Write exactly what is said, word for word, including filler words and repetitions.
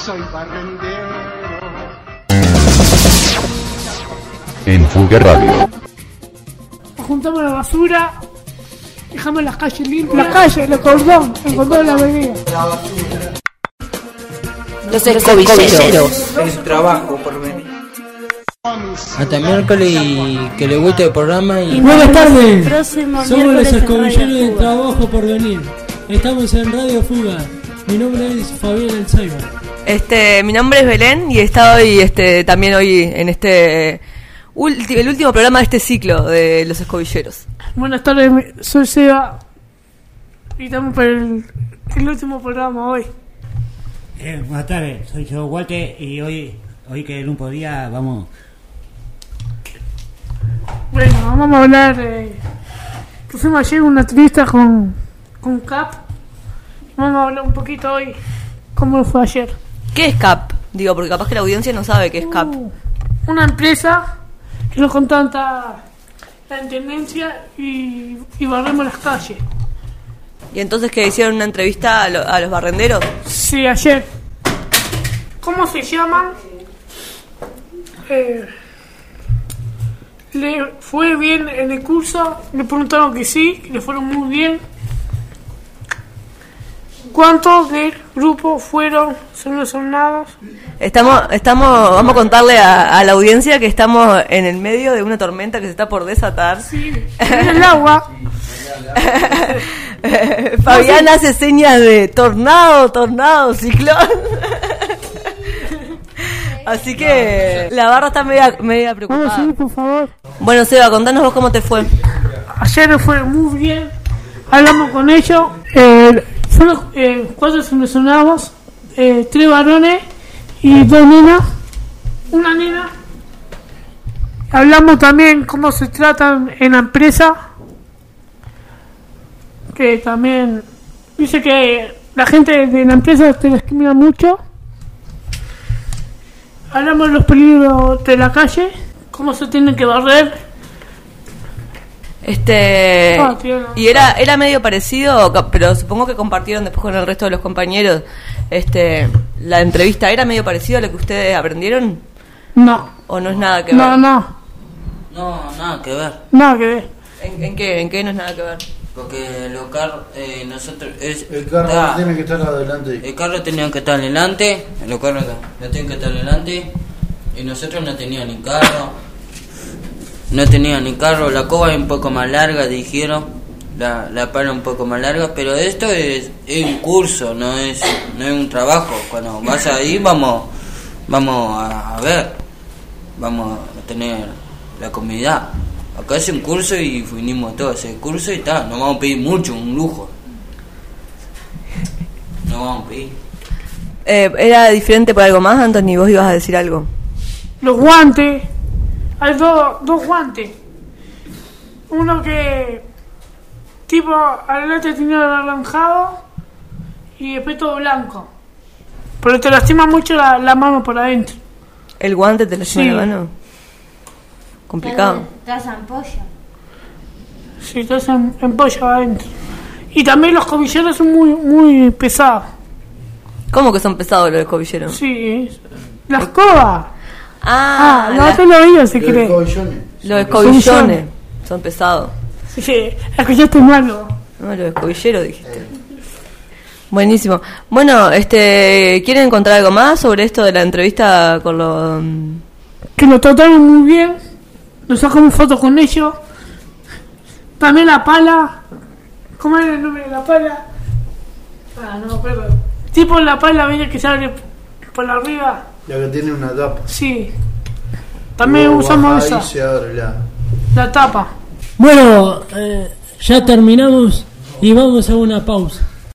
soy barrendero. En Fuga Radio. Juntamos la basura, dejamos las calles limpias. La calle, el cordón, el cordón de la avenida. Los escobilleros. El trabajo por venir. Hasta miércoles y que le guste el programa. Y buenas tardes. Próximo Somos los escobilleros del trabajo por venir. Estamos en Radio Fuga. Mi nombre es Fabián Alzheimer. Este, mi nombre es Belén y he estado hoy, este, también hoy en este ulti- el último programa de este ciclo de los escobilleros. Buenas tardes, soy Seba y estamos por el, el último programa hoy. Eh, buenas tardes, soy yo Walter y hoy, hoy que es el último día vamos. Bueno, vamos a hablar. Eh, pusimos ayer una entrevista con, con Cap. Vamos a hablar un poquito hoy cómo fue ayer. ¿Qué es C A P? Digo, porque capaz que la audiencia no sabe qué es C A P. Uh, una empresa que nos contrata la intendencia y, y barremos las calles. ¿Y entonces que hicieron una entrevista a, lo, a los barrenderos? Sí, ayer. ¿Cómo se llaman? Eh, le fue bien en el curso, le preguntaron que sí, que le fueron muy bien. ¿Cuántos del grupo fueron seleccionados? Estamos, estamos, vamos a contarle a, a la audiencia que estamos en el medio de una tormenta que se está por desatar. Sí, en el agua. Fabián hace señas de tornado, tornado, ciclón. Así que la barra está media, media preocupada. Vamos, sí, por favor. Bueno, Seba, contanos vos cómo te fue. Ayer fue muy bien. Hablamos con ellos. Eh, fueron eh, cuatro seleccionados, eh, tres varones y dos nenas. Una nena. Hablamos también cómo se tratan en la empresa. Que también dice que la gente de la empresa te discrimina mucho. Hablamos de los peligros de la calle, cómo se tienen que barrer. Este Ah, tío, no. y era era medio parecido, pero supongo que compartieron después con el resto de los compañeros. Este, la entrevista era medio parecido a lo que ustedes aprendieron, No. ¿o no es nada que ver? No, no. no, nada que ver. Nada que ver. ¿En, en qué? ¿En qué no es nada que ver? Porque los carros, eh, nosotros. Es, El carro da, tiene que estar adelante. El carro tenía que estar adelante, los carros no tienen que estar adelante. Y nosotros no teníamos ni carro. No tenía ni carro, la coba es un poco más larga, dijeron, la, la pala un poco más larga, pero esto es, es un curso, no es no es un trabajo. Cuando vas ahí vamos vamos a, a ver, vamos a tener la comida. Acá es un curso y vinimos todos a hacer el curso y tal, no vamos a pedir mucho, un lujo. No vamos a pedir. Eh, ¿Era diferente por algo más, Anthony? ¿Vos ibas a decir algo? Los guantes. Hay dos, dos guantes. Uno que tipo adelante tiene anaranjado y después todo blanco. Pero te lastima mucho la, la mano por adentro. ¿El guante te lastima Sí. la mano? Complicado. Estás ampolla. Sí, estás en, en pollo adentro. Y también los cobilleros son muy muy pesados. ¿Cómo que son pesados los escobilleros? Sí, la escoba. Ah, Ah, la- no te lo digo si Los querés. escobillones. los escobillones son pesados. Sí, escuchaste malo. No, los escobilleros dijiste. Buenísimo. Bueno, este, ¿quieren contar algo más sobre esto de la entrevista con los... Que lo trataron muy bien. Nos sacamos fotos con ellos. También la pala. ¿Cómo era el nombre de la pala? Ah, no me acuerdo. Tipo la pala, ¿ves? Que sale por la arriba. La que tiene una tapa. Sí. También Luego usamos baja esa. y se abre la... La tapa. Bueno, eh, ya terminamos y vamos a una pausa.